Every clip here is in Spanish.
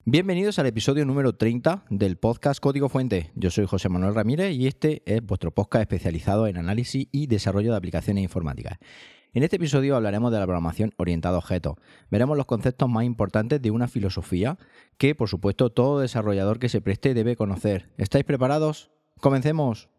Bienvenidos al episodio número 30 del podcast Código Fuente. Yo soy José Manuel Ramírez y este es vuestro podcast especializado en análisis y desarrollo de aplicaciones informáticas. En este episodio hablaremos de la programación orientada a objetos. Veremos los conceptos más importantes de una filosofía que, por supuesto, todo desarrollador que se preste debe conocer. ¿Estáis preparados? ¡Comencemos!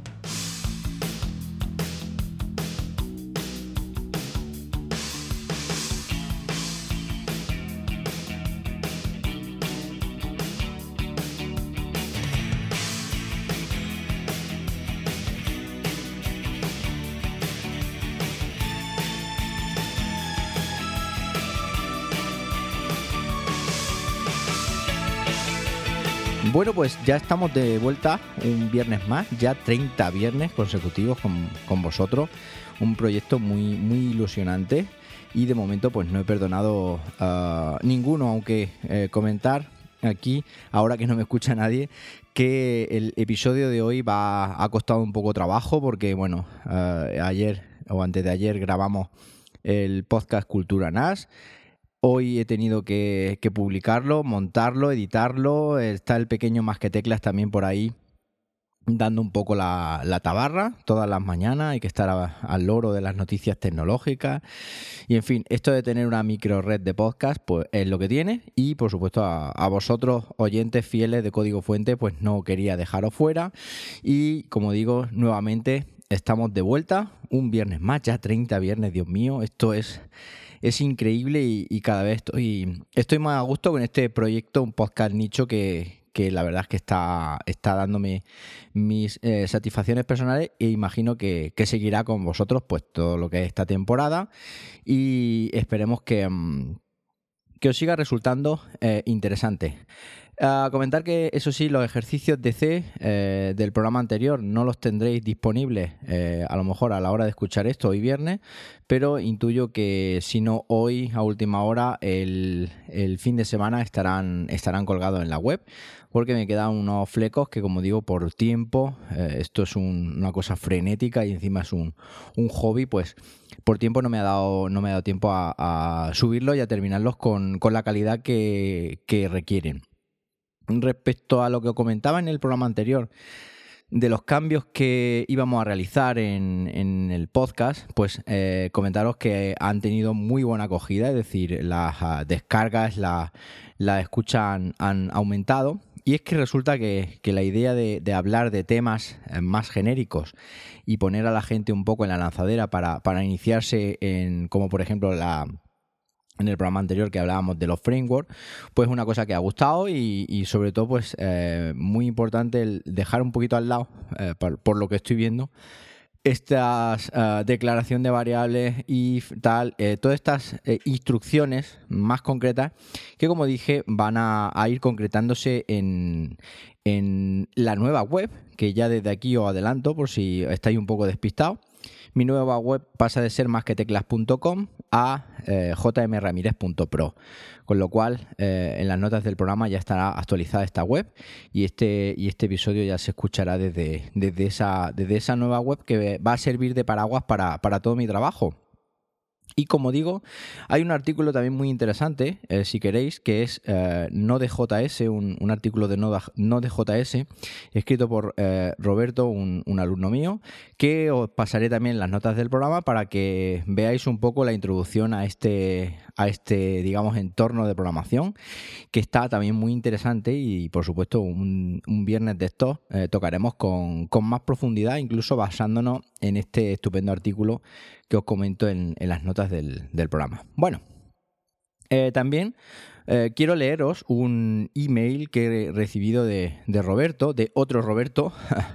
Bueno, pues ya estamos de vuelta un viernes más, ya 30 viernes consecutivos con vosotros, un proyecto muy ilusionante y de momento pues no he perdonado ninguno, aunque comentar aquí, ahora que no me escucha nadie, que el episodio de hoy ha costado un poco trabajo porque bueno, ayer o antes de ayer grabamos el podcast Cultura NAS. Hoy he tenido que publicarlo, montarlo, editarlo. Está el pequeño Masqueteclas también por ahí dando un poco la tabarra todas las mañanas. Hay que estar al loro de las noticias tecnológicas. Y en fin, esto de tener una micro red de podcast pues es lo que tiene. Y por supuesto a vosotros, oyentes fieles de Código Fuente, pues no quería dejaros fuera. Y como digo, nuevamente estamos de vuelta. Un viernes más, ya 30 viernes, Dios mío. Esto es increíble y cada vez estoy más a gusto con este proyecto, un podcast nicho que la verdad es que está dándome mis satisfacciones personales e imagino que seguirá con vosotros pues todo lo que es esta temporada y esperemos que os siga resultando interesante. Comentar que, eso sí, los ejercicios de C del programa anterior no los tendréis disponibles a lo mejor a la hora de escuchar esto hoy viernes, pero intuyo que si no hoy a última hora, el fin de semana estarán colgados en la web, porque me quedan unos flecos que, como digo, por tiempo, esto es una cosa frenética y encima es un hobby, pues por tiempo no me ha dado tiempo a subirlos y a terminarlos con la calidad que requieren. Respecto a lo que os comentaba en el programa anterior de los cambios que íbamos a realizar en el podcast, pues comentaros que han tenido muy buena acogida, es decir, las descargas, la escucha han aumentado. Y es que resulta que la idea de hablar de temas más genéricos y poner a la gente un poco en la lanzadera para iniciarse como por ejemplo en el programa anterior que hablábamos de los frameworks, pues una cosa que ha gustado y sobre todo pues muy importante el dejar un poquito al lado, por lo que estoy viendo, estas declaración de variables y tal, todas estas instrucciones más concretas que, como dije, van a ir concretándose en la nueva web, que ya desde aquí os adelanto por si estáis un poco despistados. Mi nueva web pasa de ser masqueteclas.com a jmramirez.pro, con lo cual en las notas del programa ya estará actualizada esta web y este episodio ya se escuchará desde esa nueva web que va a servir de paraguas para todo mi trabajo. Y como digo, hay un artículo también muy interesante, si queréis, que es Node.js, un artículo de Node.js escrito por Roberto, un alumno mío, que os pasaré también en las notas del programa para que veáis un poco la introducción a este digamos, entorno de programación, que está también muy interesante y, por supuesto, un viernes de estos tocaremos con más profundidad, incluso basándonos en este estupendo artículo que os comento en las notas del programa. Bueno, también quiero leeros un email que he recibido de Roberto, de otro Roberto,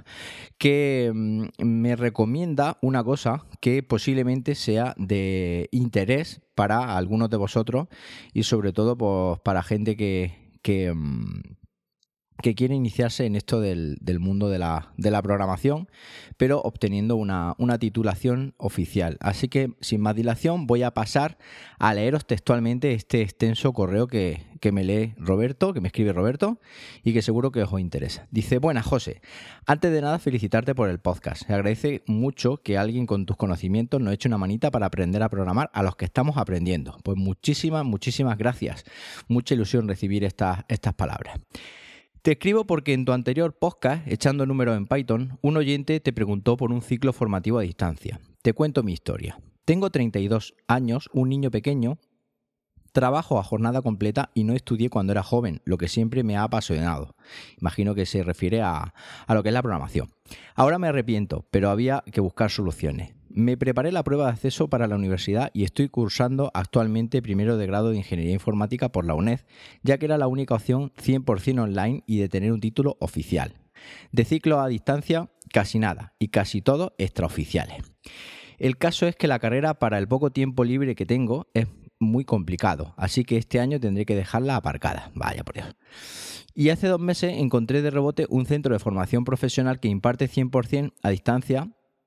que me recomienda una cosa que posiblemente sea de interés para algunos de vosotros y sobre todo pues, para gente que que quiere iniciarse en esto del mundo de la programación, pero obteniendo una titulación oficial. Así que, sin más dilación, voy a pasar a leeros textualmente este extenso correo que me lee Roberto, que me escribe Roberto, y que seguro que os interesa. Dice: buenas, José. Antes de nada, felicitarte por el podcast. Se agradece mucho que alguien con tus conocimientos nos eche una manita para aprender a programar a los que estamos aprendiendo. Pues muchísimas gracias. Mucha ilusión recibir estas palabras. Te escribo porque en tu anterior podcast, Echando Números en Python, un oyente te preguntó por un ciclo formativo a distancia. Te cuento mi historia. Tengo 32 años, un niño pequeño, trabajo a jornada completa y no estudié cuando era joven, lo que siempre me ha apasionado. Imagino que se refiere a lo que es la programación. Ahora me arrepiento, pero había que buscar soluciones. Me preparé la prueba de acceso para la universidad y estoy cursando actualmente primero de grado de Ingeniería Informática por la UNED, ya que era la única opción 100% online y de tener un título oficial. De ciclo a distancia, casi nada, y casi todo extraoficiales. El caso es que la carrera, para el poco tiempo libre que tengo, es muy complicado, así que este año tendré que dejarla aparcada. Vaya por Dios. Y hace 2 meses encontré de rebote un centro de formación profesional que imparte 100% a distancia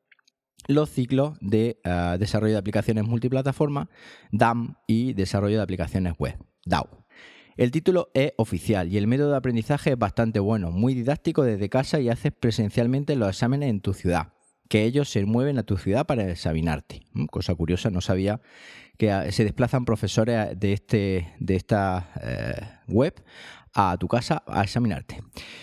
los ciclos de desarrollo de aplicaciones multiplataforma, DAM, y desarrollo de aplicaciones web, DAO. El título es oficial y el método de aprendizaje es bastante bueno, muy didáctico desde casa, y haces presencialmente los exámenes en tu ciudad, que ellos se mueven a tu ciudad para examinarte. Cosa curiosa, no sabía que se desplazan profesores de esta web a tu casa a examinarte.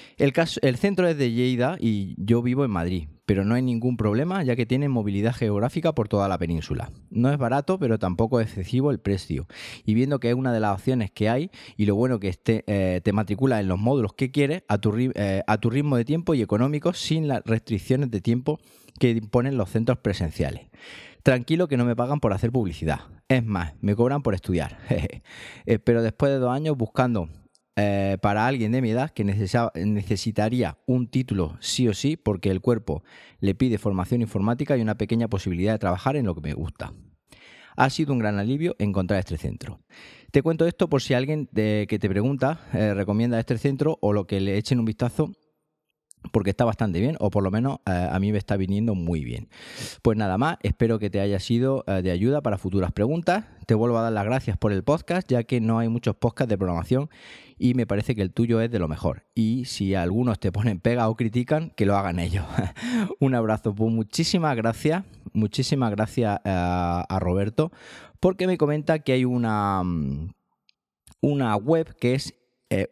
El centro es de Lleida y yo vivo en Madrid, pero no hay ningún problema ya que tienen movilidad geográfica por toda la península. No es barato, pero tampoco es excesivo el precio. Y viendo que es una de las opciones que hay, y lo bueno que te matriculas en los módulos que quieres a tu ritmo de tiempo y económico, sin las restricciones de tiempo que imponen los centros presenciales. Tranquilo que no me pagan por hacer publicidad. Es más, me cobran por estudiar. Pero después de 2 años buscando para alguien de mi edad que necesitaría un título sí o sí, porque el cuerpo le pide formación informática y una pequeña posibilidad de trabajar en lo que me gusta. Ha sido un gran alivio encontrar este centro. Te cuento esto por si alguien que te pregunta recomienda este centro, o lo que le echen un vistazo, porque está bastante bien, o por lo menos a mí me está viniendo muy bien. Pues nada más, espero que te haya sido de ayuda para futuras preguntas. Te vuelvo a dar las gracias por el podcast, ya que no hay muchos podcasts de programación y me parece que el tuyo es de lo mejor. Y si algunos te ponen pega o critican, que lo hagan ellos. Un abrazo, pues muchísimas gracias a Roberto, porque me comenta que hay una web que es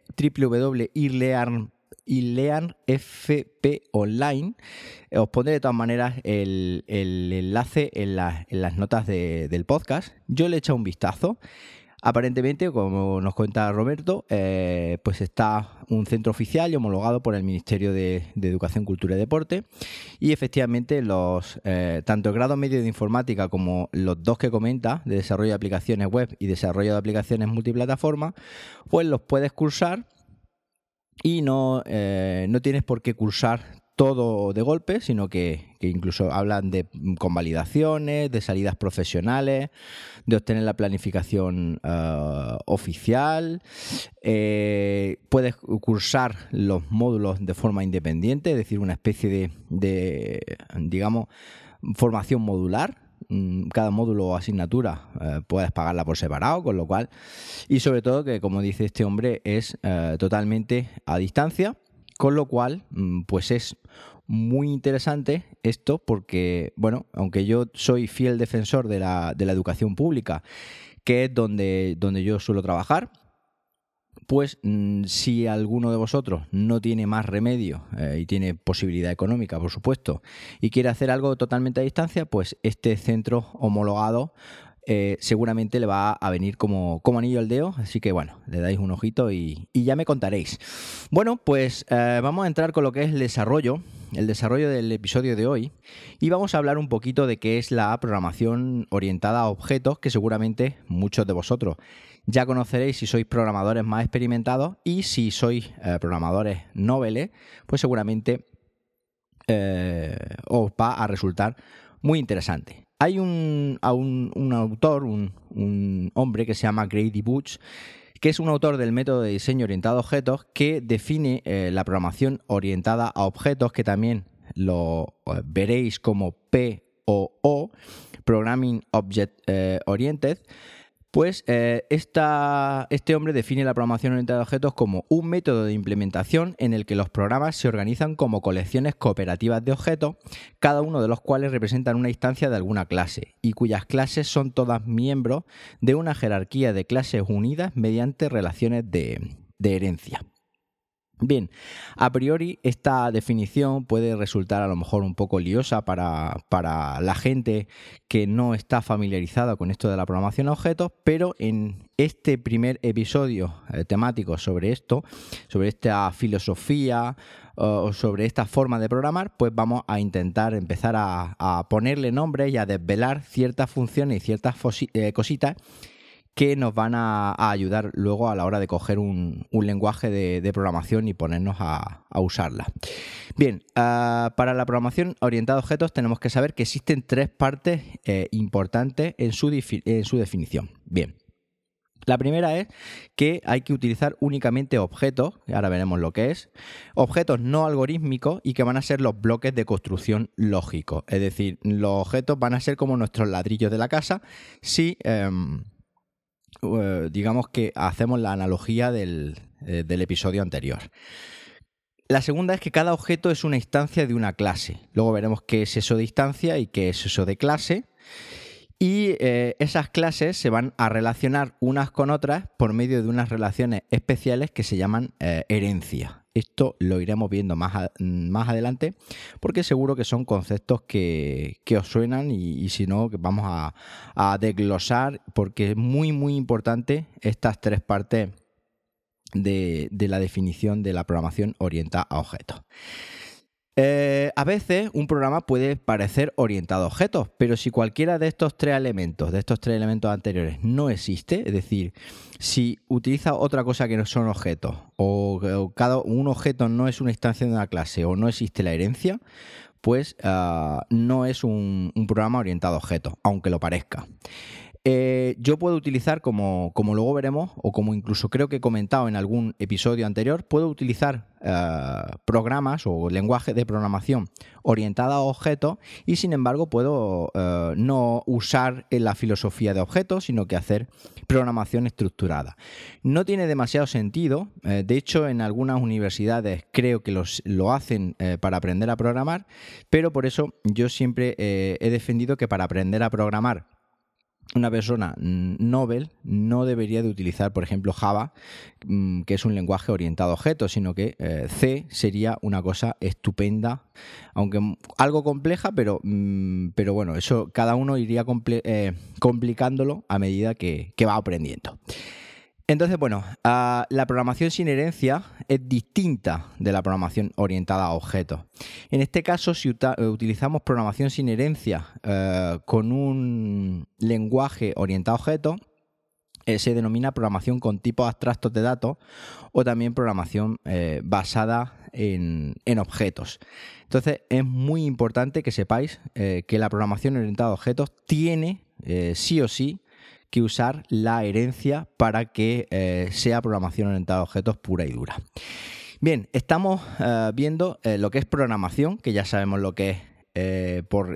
www.ilearnfp online. Os pondré de todas maneras el enlace en las notas del podcast. Yo le he echado un vistazo. Aparentemente, como nos cuenta Roberto, pues está un centro oficial y homologado por el Ministerio de Educación, Cultura y Deporte, y efectivamente tanto el grado medio de informática como los 2 que comenta, de desarrollo de aplicaciones web y desarrollo de aplicaciones multiplataforma, pues los puedes cursar y no tienes por qué cursar todo de golpe, sino que incluso hablan de convalidaciones, de salidas profesionales, de obtener la planificación oficial. Puedes cursar los módulos de forma independiente, es decir, una especie de digamos, formación modular. Cada módulo o asignatura puedes pagarla por separado, con lo cual, y sobre todo que, como dice este hombre, es totalmente a distancia, con lo cual pues es muy interesante esto, porque, bueno, aunque yo soy fiel defensor de la educación pública, que es donde yo suelo trabajar, pues si alguno de vosotros no tiene más remedio y tiene posibilidad económica, por supuesto, y quiere hacer algo totalmente a distancia, pues este centro homologado seguramente le va a venir como anillo al dedo. Así que bueno, le dais un ojito y ya me contaréis. Bueno, pues vamos a entrar con lo que es el desarrollo del episodio de hoy, y vamos a hablar un poquito de qué es la programación orientada a objetos, que seguramente muchos de vosotros ya conoceréis si sois programadores más experimentados, y si sois programadores noveles, pues seguramente os va a resultar muy interesante. Hay un autor, un hombre que se llama Grady Booch, que es un autor del método de diseño orientado a objetos que define la programación orientada a objetos, que también lo veréis como POO, Programming Object Oriented. Pues este hombre define la programación orientada a objetos como un método de implementación en el que los programas se organizan como colecciones cooperativas de objetos, cada uno de los cuales representan una instancia de alguna clase y cuyas clases son todas miembros de una jerarquía de clases unidas mediante relaciones de herencia. Bien, a priori esta definición puede resultar a lo mejor un poco liosa para la gente que no está familiarizada con esto de la programación a objetos, pero en este primer episodio temático sobre esto, sobre esta filosofía o sobre esta forma de programar, pues vamos a intentar empezar a ponerle nombres y a desvelar ciertas funciones y ciertas cositas que nos van a ayudar luego a la hora de coger un lenguaje de programación y ponernos a usarla. Bien, para la programación orientada a objetos tenemos que saber que existen 3 partes importantes en su definición. Bien. La primera es que hay que utilizar únicamente objetos, ahora veremos lo que es, objetos no algorítmicos y que van a ser los bloques de construcción lógicos. Es decir, los objetos van a ser como nuestros ladrillos de la casa si digamos que hacemos la analogía del episodio anterior. La segunda es que cada objeto es una instancia de una clase. Luego veremos qué es eso de instancia y qué es eso de clase. Y esas clases se van a relacionar unas con otras por medio de unas relaciones especiales que se llaman herencia. Esto lo iremos viendo más adelante porque seguro que son conceptos que os suenan y si no, que vamos a desglosar porque es muy, muy importante estas 3 partes de la definición de la programación orientada a objetos. A veces un programa puede parecer orientado a objetos, pero si cualquiera de estos tres elementos anteriores no existe, es decir, si utiliza otra cosa que no son objetos, o cada un objeto no es una instancia de una clase, o no existe la herencia, pues no es un programa orientado a objetos, aunque lo parezca. Yo puedo utilizar, como luego veremos, o como incluso creo que he comentado en algún episodio anterior, puedo utilizar programas o lenguajes de programación orientada a objetos y sin embargo puedo no usar la filosofía de objetos, sino que hacer programación estructurada. No tiene demasiado sentido, de hecho en algunas universidades creo que lo hacen para aprender a programar, pero por eso yo siempre he defendido que para aprender a programar una persona novel no debería de utilizar, por ejemplo, Java, que es un lenguaje orientado a objetos, sino que C sería una cosa estupenda, aunque algo compleja, pero bueno, eso cada uno iría complicándolo a medida que va aprendiendo. Entonces, bueno, la programación sin herencia es distinta de la programación orientada a objetos. En este caso, si utilizamos programación sin herencia con un lenguaje orientado a objetos, se denomina programación con tipos abstractos de datos o también programación basada en objetos. Entonces, es muy importante que sepáis que la programación orientada a objetos tiene sí o sí que usar la herencia para que sea programación orientada a objetos pura y dura. Bien, estamos viendo lo que es programación, que ya sabemos lo que es por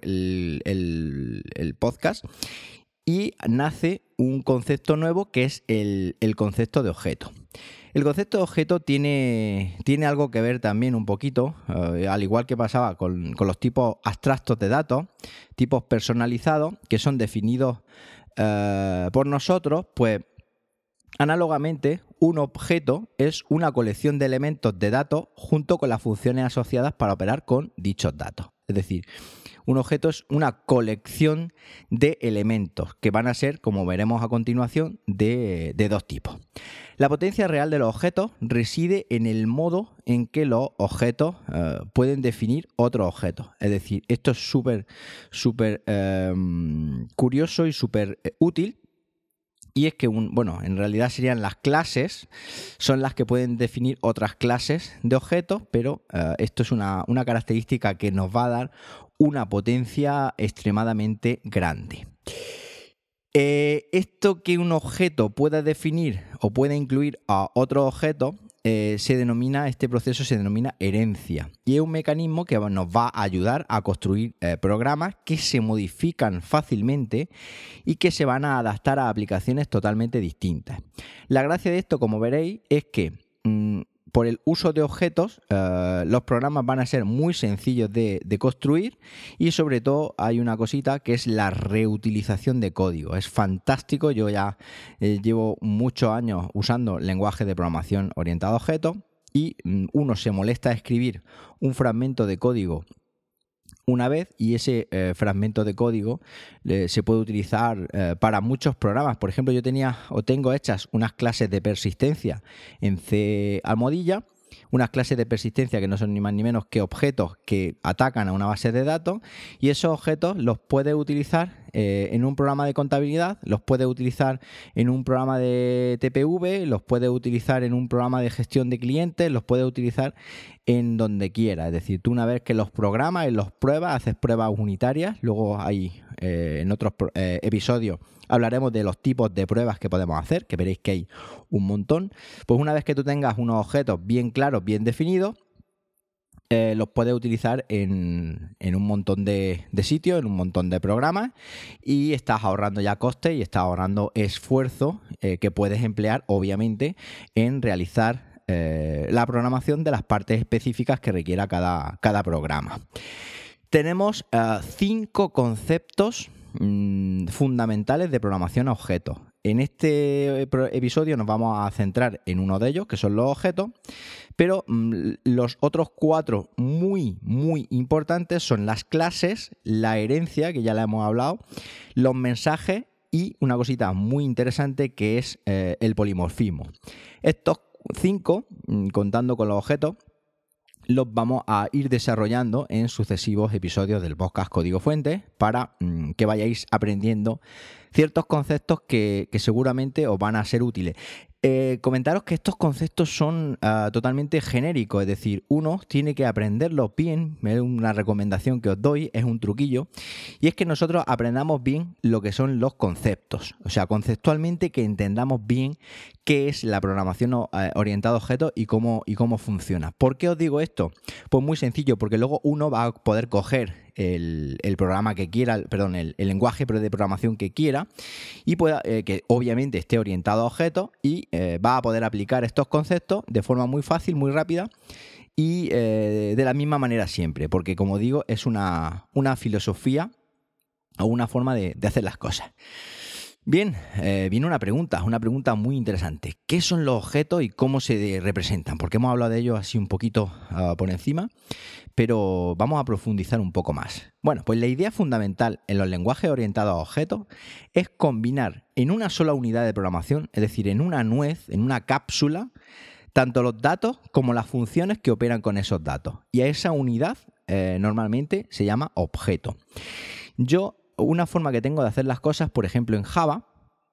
el podcast, y nace un concepto nuevo que es el concepto de objeto. El concepto de objeto tiene algo que ver también un poquito, al igual que pasaba con los tipos abstractos de datos, tipos personalizados, que son definidos por nosotros, pues análogamente un objeto es una colección de elementos de datos junto con las funciones asociadas para operar con dichos datos. Es decir, un objeto es una colección de elementos que van a ser, como veremos a continuación, de 2 tipos. La potencia real de los objetos reside en el modo en que los objetos pueden definir otros objetos. Es decir, esto es súper curioso y súper útil. Y es que, en realidad serían las clases, son las que pueden definir otras clases de objetos, pero esto es una característica que nos va a dar una potencia extremadamente grande. Esto que un objeto pueda definir o pueda incluir a otro objeto, este proceso se denomina herencia, y es un mecanismo que nos va a ayudar a construir programas que se modifican fácilmente y que se van a adaptar a aplicaciones totalmente distintas. La gracia de esto, como veréis, es que por el uso de objetos, los programas van a ser muy sencillos de construir, y sobre todo hay una cosita que es la reutilización de código. Es fantástico. Yo ya llevo muchos años usando lenguaje de programación orientado a objetos, y uno se molesta a escribir un fragmento de código una vez, y ese fragmento de código se puede utilizar para muchos programas. Por ejemplo, yo tengo hechas unas clases de persistencia en C almohadilla, unas clases de persistencia que no son ni más ni menos que objetos que atacan a una base de datos, y esos objetos los puedes utilizar en un programa de contabilidad, los puedes utilizar en un programa de TPV, los puedes utilizar en un programa de gestión de clientes, los puedes utilizar en donde quieras. Es decir, tú una vez que los programas y los pruebas, haces pruebas unitarias. Luego en otros episodios hablaremos de los tipos de pruebas que podemos hacer, que veréis que hay un montón. Pues una vez que tú tengas unos objetos bien claros, bien definidos, los puedes utilizar en un montón de sitios, en un montón de programas, y estás ahorrando ya costes y estás ahorrando esfuerzo que puedes emplear, obviamente, en realizar la programación de las partes específicas que requiera cada programa. Tenemos 5 conceptos fundamentales de programación a objetos. En este episodio nos vamos a centrar en uno de ellos, que son los objetos, pero los otros 4 muy, muy importantes son las clases, la herencia, que ya la hemos hablado, los mensajes y una cosita muy interesante que es el polimorfismo. Estos 5, contando con los objetos, los vamos a ir desarrollando en sucesivos episodios del podcast Código Fuente, para que vayáis aprendiendo ciertos conceptos que seguramente os van a ser útiles. Comentaros que estos conceptos son totalmente genéricos, es decir, uno tiene que aprenderlos bien. Es una recomendación que os doy, es un truquillo, y es que nosotros aprendamos bien lo que son los conceptos, o sea, conceptualmente que entendamos bien qué es la programación orientada a objetos y cómo funciona. ¿Por qué os digo esto? Pues muy sencillo, porque luego uno va a poder coger el programa que quiera, el lenguaje de programación que quiera, y pueda, que obviamente esté orientado a objetos, y va a poder aplicar estos conceptos de forma muy fácil, muy rápida, y de la misma manera siempre, porque como digo, es una filosofía o una forma de hacer las cosas. Bien, viene una pregunta muy interesante. ¿Qué son los objetos y cómo se representan? Porque hemos hablado de ellos así un poquito por encima, pero vamos a profundizar un poco más. Bueno, pues la idea fundamental en los lenguajes orientados a objetos es combinar en una sola unidad de programación, es decir, en una nuez, en una cápsula, tanto los datos como las funciones que operan con esos datos. Y a esa unidad normalmente se llama objeto. Una forma que tengo de hacer las cosas, por ejemplo, en Java,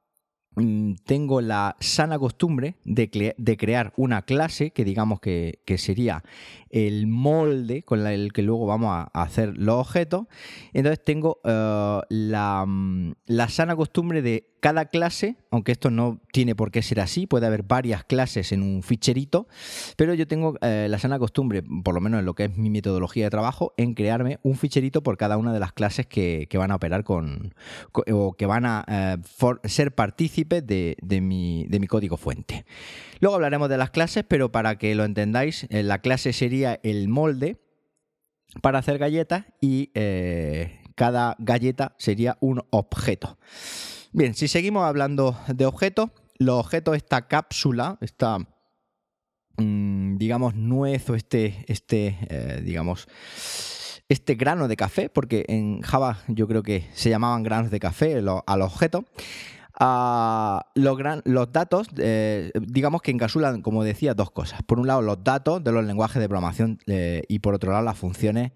tengo la sana costumbre de crear una clase que digamos que sería el molde con el que luego vamos a hacer los objetos. Entonces tengo la sana costumbre de cada clase, aunque esto no tiene por qué ser así, puede haber varias clases en un ficherito, pero yo tengo la sana costumbre, por lo menos en lo que es mi metodología de trabajo, en crearme un ficherito por cada una de las clases que van a operar o que van a ser partícipes de mi código fuente. Luego hablaremos de las clases, pero para que lo entendáis, la clase sería el molde para hacer galletas, y cada galleta sería un objeto. Bien, si seguimos hablando de objetos, los objetos, esta cápsula, esta digamos nuez o este grano de café, porque en Java yo creo que se llamaban granos de café a los objetos. Los datos, digamos que encapsulan, como decía, 2 cosas. Por un lado, los datos de los lenguajes de programación, y por otro lado, las funciones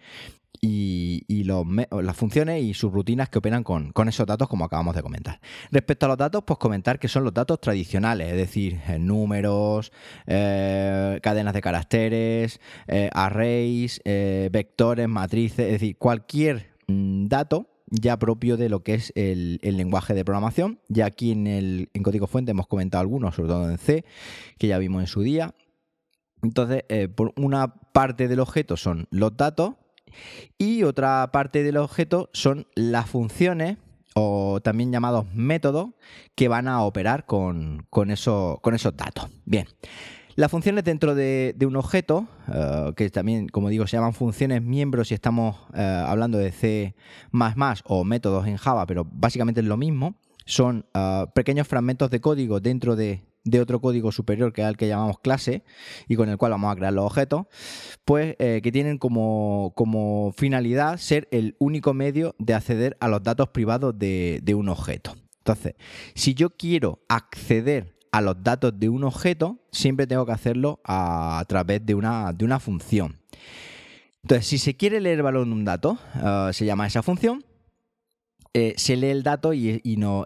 las funciones y sus rutinas que operan con esos datos, como acabamos de comentar. Respecto a los datos, pues comentar que son los datos tradicionales, es decir, números, cadenas de caracteres, arrays, vectores, matrices, es decir, cualquier dato ya propio de lo que es el lenguaje de programación. Ya aquí en código fuente hemos comentado algunos, sobre todo en C, que ya vimos en su día. Entonces, por una parte del objeto son los datos y otra parte del objeto son las funciones, o también llamados métodos, que van a operar con esos datos. Bien. Las funciones dentro de un objeto, que también, como digo, se llaman funciones miembros si estamos hablando de C++ o métodos en Java, pero básicamente es lo mismo, son pequeños fragmentos de código dentro de otro código superior, que es el que llamamos clase, y con el cual vamos a crear los objetos, pues que tienen como finalidad ser el único medio de acceder a los datos privados de un objeto. Entonces, si yo quiero acceder a los datos de un objeto, siempre tengo que hacerlo a través de una función. Entonces, si se quiere leer el valor de un dato, se llama esa función, se lee el dato y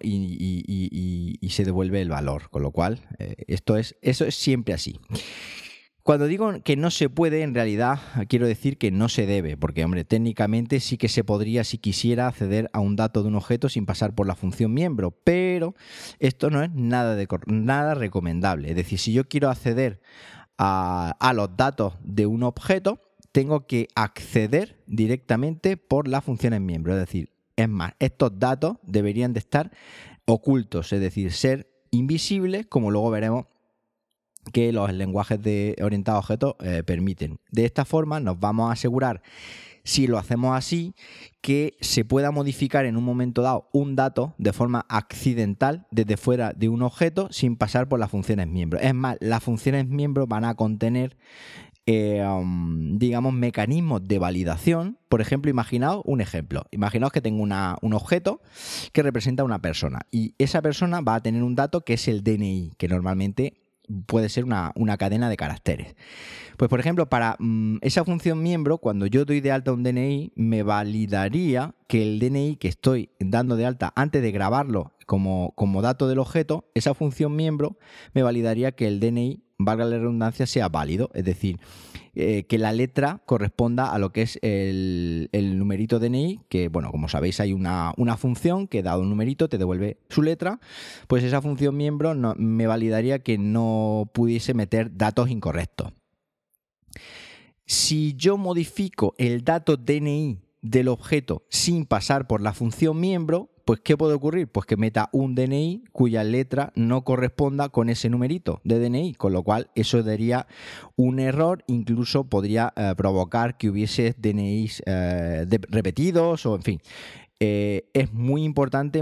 se devuelve el valor, con lo cual eso es siempre así. Cuando digo que no se puede, en realidad quiero decir que no se debe, porque, hombre, técnicamente sí que se podría, si quisiera, acceder a un dato de un objeto sin pasar por la función miembro, pero esto no es nada recomendable. Es decir, si yo quiero acceder a los datos de un objeto, tengo que acceder directamente por las funciones miembro. Es decir, es más, estos datos deberían de estar ocultos, es decir, ser invisibles, como luego veremos que los lenguajes orientados a objetos permiten. De esta forma nos vamos a asegurar, si lo hacemos así, que se pueda modificar en un momento dado un dato de forma accidental desde fuera de un objeto sin pasar por las funciones miembro. Es más, las funciones miembro van a contener digamos, mecanismos de validación. Por ejemplo, imaginaos que tengo un objeto que representa a una persona y esa persona va a tener un dato que es el DNI, que normalmente puede ser una cadena de caracteres. Pues, por ejemplo, para esa función miembro, cuando yo doy de alta un DNI, me validaría que el DNI que estoy dando de alta antes de grabarlo como dato del objeto, esa función miembro me validaría que el DNI, valga la redundancia, sea válido, es decir, que la letra corresponda a lo que es el numerito DNI, que, bueno, como sabéis, hay una función que, dado un numerito, te devuelve su letra. Pues esa función miembro me validaría que no pudiese meter datos incorrectos. Si yo modifico el dato DNI del objeto sin pasar por la función miembro, pues ¿qué puede ocurrir? Pues que meta un DNI cuya letra no corresponda con ese numerito de DNI, con lo cual eso daría un error, incluso podría provocar que hubiese DNIs repetidos o, en fin. Es muy importante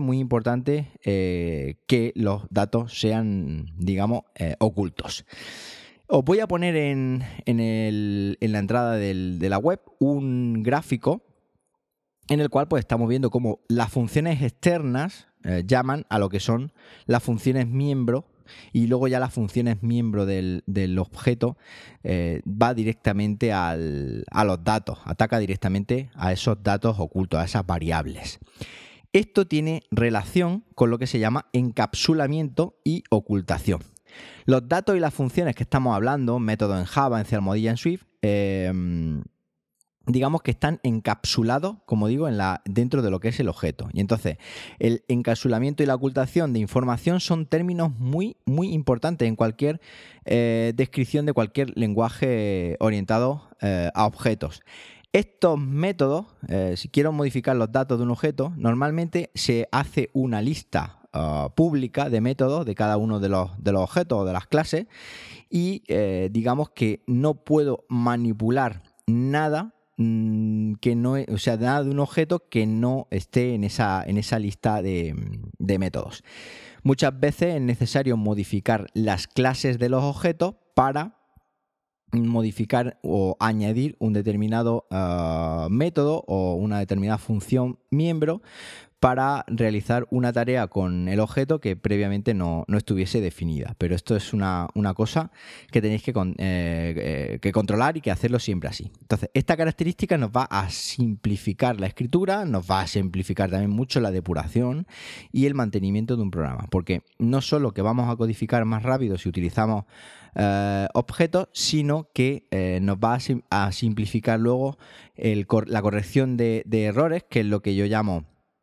que los datos sean, digamos, ocultos. Os voy a poner en la entrada de la web un gráfico en el cual pues estamos viendo cómo las funciones externas llaman a lo que son las funciones miembro, y luego ya las funciones miembro del objeto va directamente a los datos, ataca directamente a esos datos ocultos, a esas variables. Esto tiene relación con lo que se llama encapsulamiento y ocultación. Los datos y las funciones que estamos hablando, métodos en Java, en C, Almohadilla, en Swift, digamos que están encapsulados, como digo, dentro de lo que es el objeto. Y entonces, el encapsulamiento y la ocultación de información son términos muy, muy importantes en cualquier descripción de cualquier lenguaje orientado a objetos. Estos métodos, si quiero modificar los datos de un objeto, normalmente se hace una lista pública de métodos de cada uno de los objetos o de las clases, y digamos que no puedo manipular nada que no, o sea, nada de un objeto que no esté en esa lista de métodos. Muchas veces es necesario modificar las clases de los objetos para modificar o añadir un determinado método o una determinada función miembro para realizar una tarea con el objeto que previamente no estuviese definida. Pero esto es una cosa que tenéis que controlar y que hacerlo siempre así. Entonces, esta característica nos va a simplificar la escritura, nos va a simplificar también mucho la depuración y el mantenimiento de un programa. Porque no solo que vamos a codificar más rápido si utilizamos objetos, sino que nos va a simplificar luego la corrección de errores, que es lo que yo llamo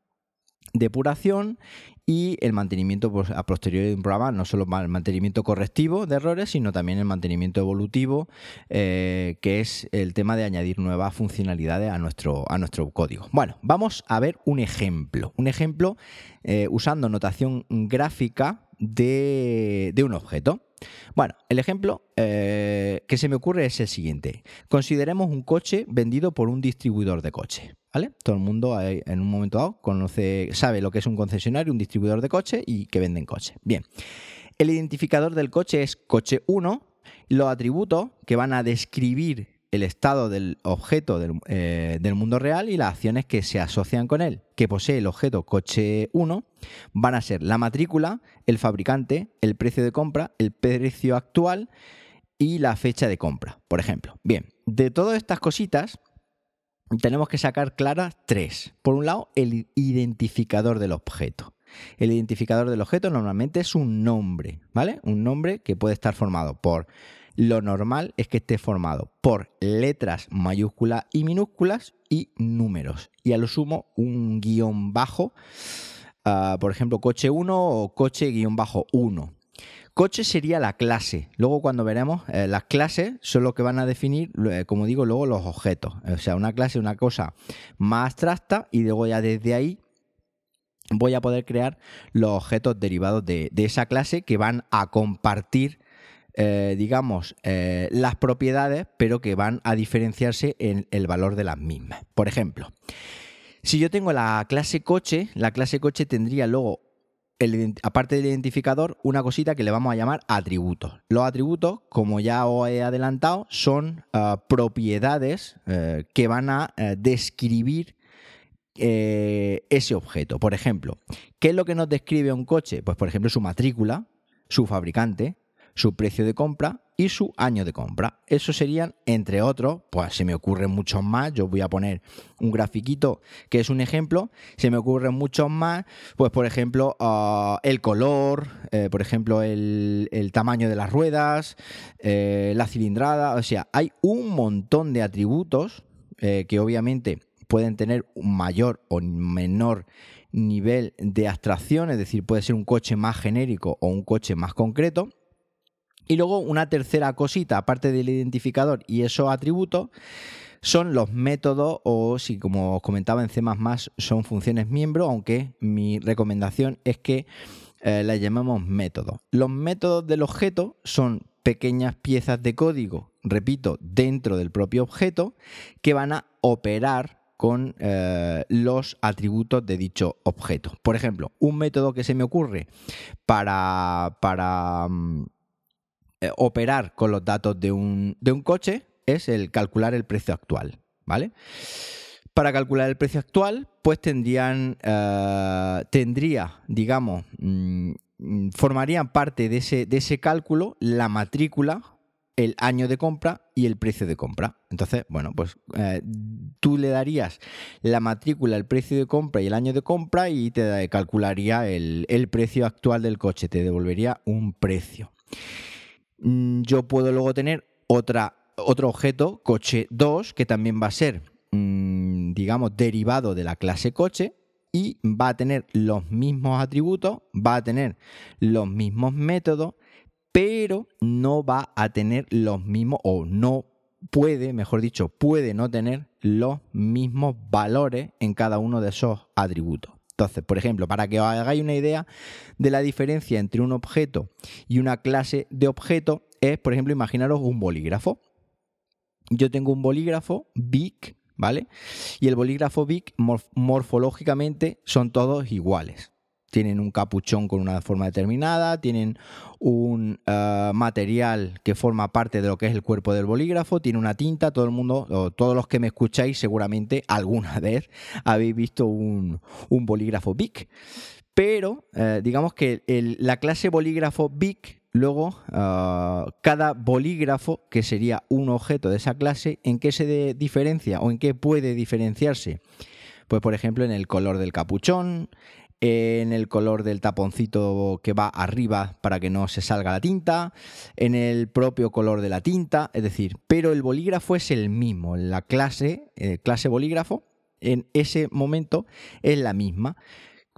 depuración y el mantenimiento pues, a posteriori de un programa, no solo el mantenimiento correctivo de errores, sino también el mantenimiento evolutivo, que es el tema de añadir nuevas funcionalidades a nuestro código. Bueno, vamos a ver un ejemplo usando notación gráfica de un objeto. Bueno, el ejemplo que se me ocurre es el siguiente. Consideremos un coche vendido por un distribuidor de coches, ¿vale? Todo el mundo en un momento dado sabe lo que es un concesionario, un distribuidor de coches y que venden coches. Bien, el identificador del coche es coche 1. Los atributos que van a describir el estado del objeto del mundo real y las acciones que se asocian con él, que posee el objeto coche 1, van a ser la matrícula, el fabricante, el precio de compra, el precio actual y la fecha de compra, por ejemplo. Bien, de todas estas cositas tenemos que sacar claras 3. Por un lado, el identificador del objeto. El identificador del objeto normalmente es un nombre, ¿vale? Un nombre que puede estar formado por... Lo normal es que esté formado por letras mayúsculas y minúsculas y números. Y a lo sumo un guión bajo, por ejemplo, coche 1 o coche-1. Coche sería la clase. Luego cuando veremos, las clases son lo que van a definir, como digo, luego los objetos. O sea, una clase es una cosa más abstracta y luego ya desde ahí voy a poder crear los objetos derivados de esa clase que van a compartir las propiedades, pero que van a diferenciarse en el valor de las mismas. Por ejemplo, si yo tengo la clase coche tendría luego, aparte del identificador, una cosita que le vamos a llamar atributos. Los atributos, como ya os he adelantado, son propiedades que van a describir ese objeto. Por ejemplo, ¿qué es lo que nos describe un coche? Pues, por ejemplo, su matrícula, su fabricante, su precio de compra y su año de compra. Eso serían, entre otros, pues se me ocurren muchos más. Yo voy a poner un grafiquito que es un ejemplo. Se me ocurren muchos más, pues por ejemplo, el color, por ejemplo, el tamaño de las ruedas, la cilindrada. O sea, hay un montón de atributos que obviamente pueden tener un mayor o menor nivel de abstracción, es decir, puede ser un coche más genérico o un coche más concreto. Y luego una tercera cosita, aparte del identificador y esos atributos, son los métodos o, si como os comentaba en C++, son funciones miembro, aunque mi recomendación es que las llamemos métodos. Los métodos del objeto son pequeñas piezas de código, repito, dentro del propio objeto, que van a operar con los atributos de dicho objeto. Por ejemplo, un método que se me ocurre para operar con los datos de un coche es el calcular el precio actual, ¿vale? Para calcular el precio actual, pues formarían parte de ese cálculo la matrícula, el año de compra y el precio de compra. Entonces, bueno, pues tú le darías la matrícula, el precio de compra y el año de compra y te calcularía el precio actual del coche, te devolvería un precio. Yo puedo luego tener otro objeto, coche 2, que también va a ser, derivado de la clase coche y va a tener los mismos atributos, va a tener los mismos métodos, pero no va a tener los mismos, o no puede, mejor dicho, puede no tener los mismos valores en cada uno de esos atributos. Entonces, por ejemplo, para que os hagáis una idea de la diferencia entre un objeto y una clase de objeto, es, por ejemplo, imaginaros un bolígrafo. Yo tengo un bolígrafo Bic, ¿vale? Y el bolígrafo Bic morfológicamente son todos iguales. Tienen un capuchón con una forma determinada, tienen un material que forma parte de lo que es el cuerpo del bolígrafo, tiene una tinta. Todo el mundo, o todos los que me escucháis, seguramente alguna vez habéis visto un bolígrafo Bic. Pero digamos que la clase bolígrafo Bic, luego cada bolígrafo, que sería un objeto de esa clase, ¿en qué se diferencia o en qué puede diferenciarse? Pues por ejemplo en el color del capuchón, en el color del taponcito que va arriba para que no se salga la tinta, en el propio color de la tinta, es decir, pero el bolígrafo es el mismo, la clase bolígrafo en ese momento es la misma.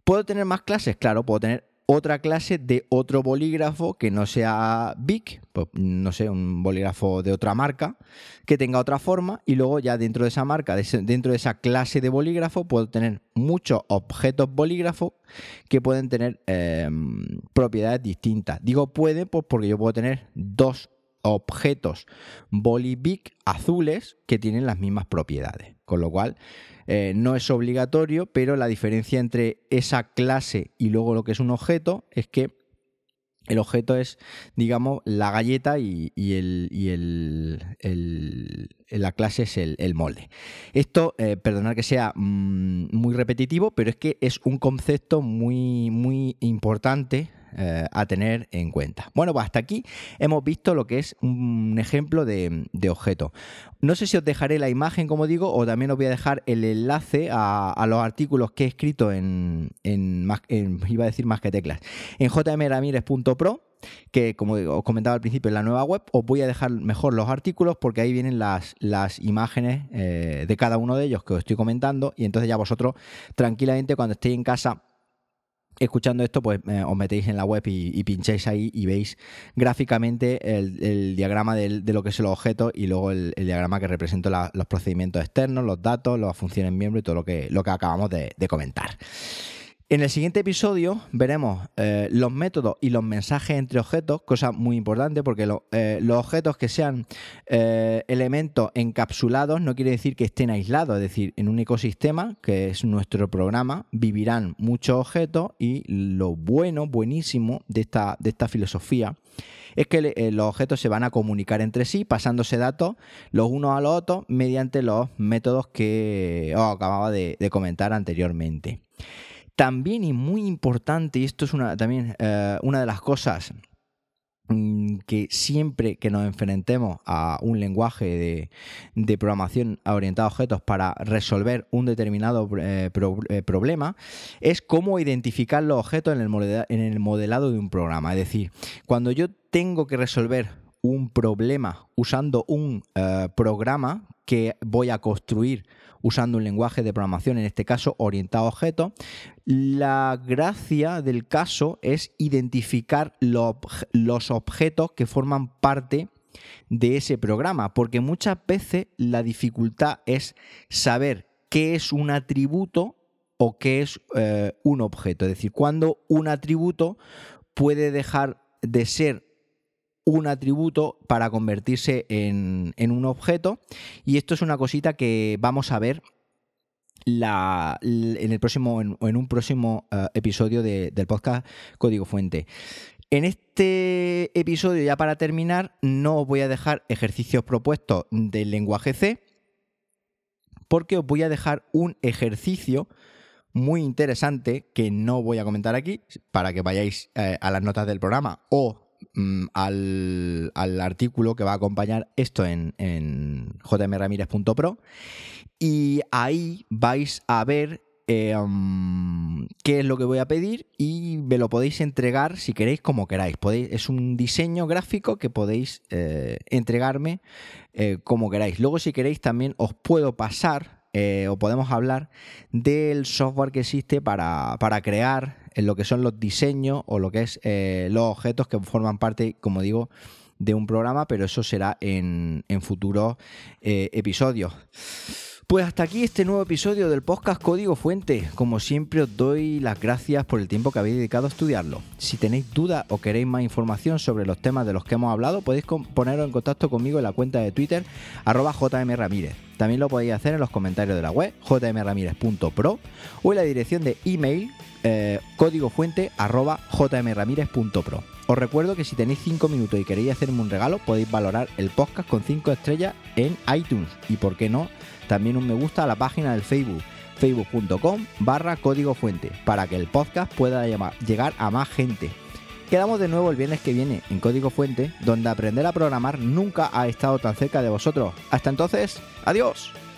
¿Puedo tener más clases? Claro, puedo tener otra clase de otro bolígrafo que no sea Bic, pues, no sé, un bolígrafo de otra marca que tenga otra forma, y luego ya dentro de esa marca, dentro de esa clase de bolígrafo, puedo tener muchos objetos bolígrafos que pueden tener propiedades distintas. Digo puede, pues porque yo puedo tener dos objetos Boli-Bic azules que tienen las mismas propiedades, con lo cual no es obligatorio, pero la diferencia entre esa clase y luego lo que es un objeto es que el objeto es, digamos, la galleta y la clase es el molde. Esto, perdonad que sea muy repetitivo, pero es que es un concepto muy, muy importante a tener en cuenta. Bueno, pues hasta aquí hemos visto lo que es un ejemplo de objeto. No sé si os dejaré la imagen, como digo, o también os voy a dejar el enlace a los artículos que he escrito iba a decir más que teclas, en jmramirez.pro, que como os comentaba al principio en la nueva web. Os voy a dejar mejor los artículos porque ahí vienen las imágenes de cada uno de ellos que os estoy comentando, y entonces ya vosotros tranquilamente cuando estéis en casa escuchando esto, pues os metéis en la web y pincháis ahí y veis gráficamente el diagrama de lo que es el objeto, y luego el diagrama que representa los procedimientos externos, los datos, las funciones miembro y todo lo que acabamos de comentar. En el siguiente episodio veremos los métodos y los mensajes entre objetos, cosa muy importante porque los objetos que sean elementos encapsulados no quiere decir que estén aislados, es decir, en un ecosistema que es nuestro programa vivirán muchos objetos, y lo buenísimo de esta filosofía es que los objetos se van a comunicar entre sí pasándose datos los unos a los otros mediante los métodos que os acababa de comentar anteriormente. También, y muy importante, y esto es una de las cosas que siempre que nos enfrentemos a un lenguaje de programación orientada a objetos para resolver un determinado problema, es cómo identificar los objetos en el modelado de un programa. Es decir, cuando yo tengo que resolver un problema usando un programa que voy a construir usando un lenguaje de programación, en este caso orientado a objetos, la gracia del caso es identificar los objetos que forman parte de ese programa, porque muchas veces la dificultad es saber qué es un atributo o qué es un objeto. Es decir, cuando un atributo puede dejar de ser un atributo para convertirse en un objeto, y esto es una cosita que vamos a ver en un próximo episodio del podcast Código Fuente. En este episodio, ya para terminar, no os voy a dejar ejercicios propuestos del lenguaje C, porque os voy a dejar un ejercicio muy interesante que no voy a comentar aquí, para que vayáis a las notas del programa o al artículo que va a acompañar esto en jmramirez.pro, y ahí vais a ver qué es lo que voy a pedir, y me lo podéis entregar si queréis como queráis. Es un diseño gráfico que podéis entregarme como queráis. Luego, si queréis, también os puedo pasar o podemos hablar del software que existe para crear lo que son los diseños o lo que es los objetos que forman parte, como digo, de un programa, pero eso será en futuros episodios. Pues hasta aquí este nuevo episodio del podcast Código Fuente. Como siempre, os doy las gracias por el tiempo que habéis dedicado a estudiarlo. Si tenéis dudas o queréis más información sobre los temas de los que hemos hablado, podéis poneros en contacto conmigo en la cuenta de Twitter @jmramirez. También lo podéis hacer en los comentarios de la web jmramirez.pro o en la dirección de email códigofuente@jmramirez.pro. Os recuerdo que si tenéis 5 minutos y queréis hacerme un regalo, podéis valorar el podcast con 5 estrellas en iTunes, y por qué no, también un me gusta a la página del Facebook, facebook.com/códigofuente, para que el podcast pueda llegar a más gente. Quedamos de nuevo el viernes que viene en Código Fuente, donde aprender a programar nunca ha estado tan cerca de vosotros. Hasta entonces, adiós.